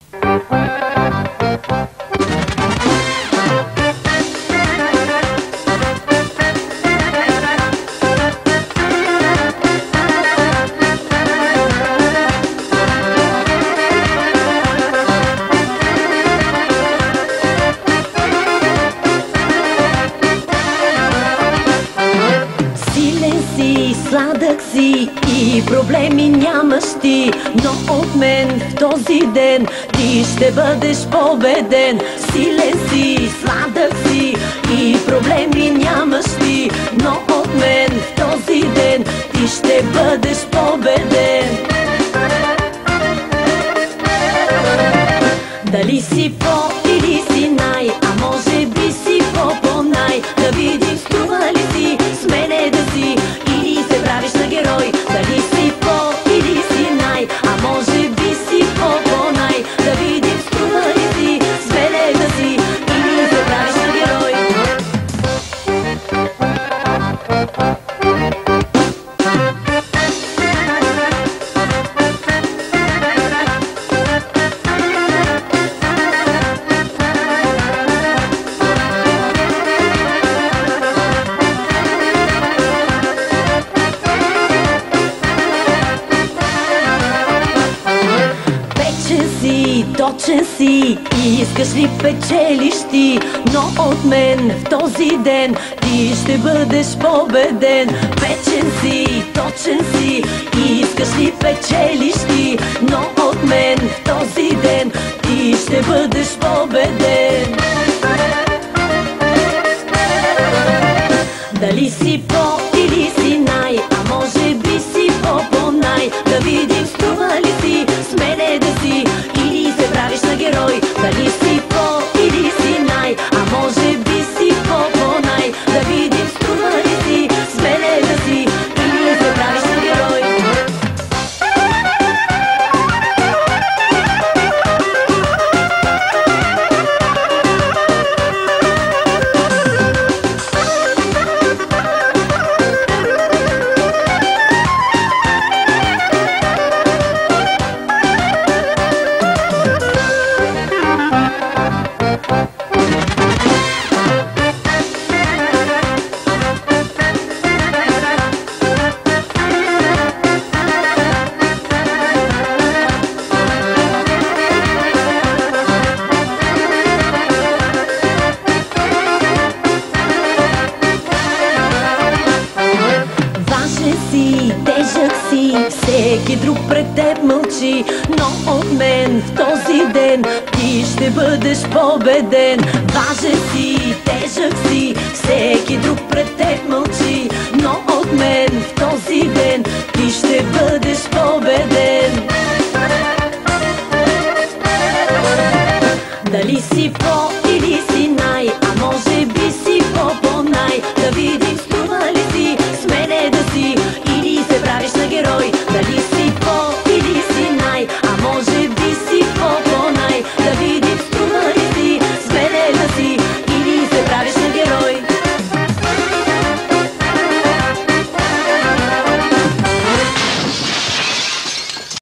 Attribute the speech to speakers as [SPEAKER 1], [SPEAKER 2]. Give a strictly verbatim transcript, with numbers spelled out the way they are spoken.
[SPEAKER 1] Сладък си и проблеми нямаш ти, но от мен в този ден ти ще бъдеш победен. Силен си, сладък си и проблеми нямаш ти, но от мен в този ден ти ще бъдеш победен. Дали си по или си най, а може би си по-по-най. Да видим струва ли си с мене да си или се правиш на герой. Дали си по или си най, а може би си по-по-най. Да видим струва ли си с мене да си или се правиш на герой. Точен си и искаш ли печелиш ти, но от мен в този ден ти ще бъдеш победен. Печен си, точен си и искаш ли печелиш ти, но от мен в този ден ти ще бъдеш победен. Дали си по или си най, а може би си по-по-най. Да видим струва ли си с мене да си или се правиш на герой. Дали си по или си най, а може би си по-по-най. Да видим струва ли си с мене да си или се правиш на герой. Тежък си, всеки друг пред теб мълчи, но от мен в този ден ти ще бъдеш победен. Важен си, тежък си, всеки друг пред теб мълчи, но от мен в този ден ти ще бъдеш победен.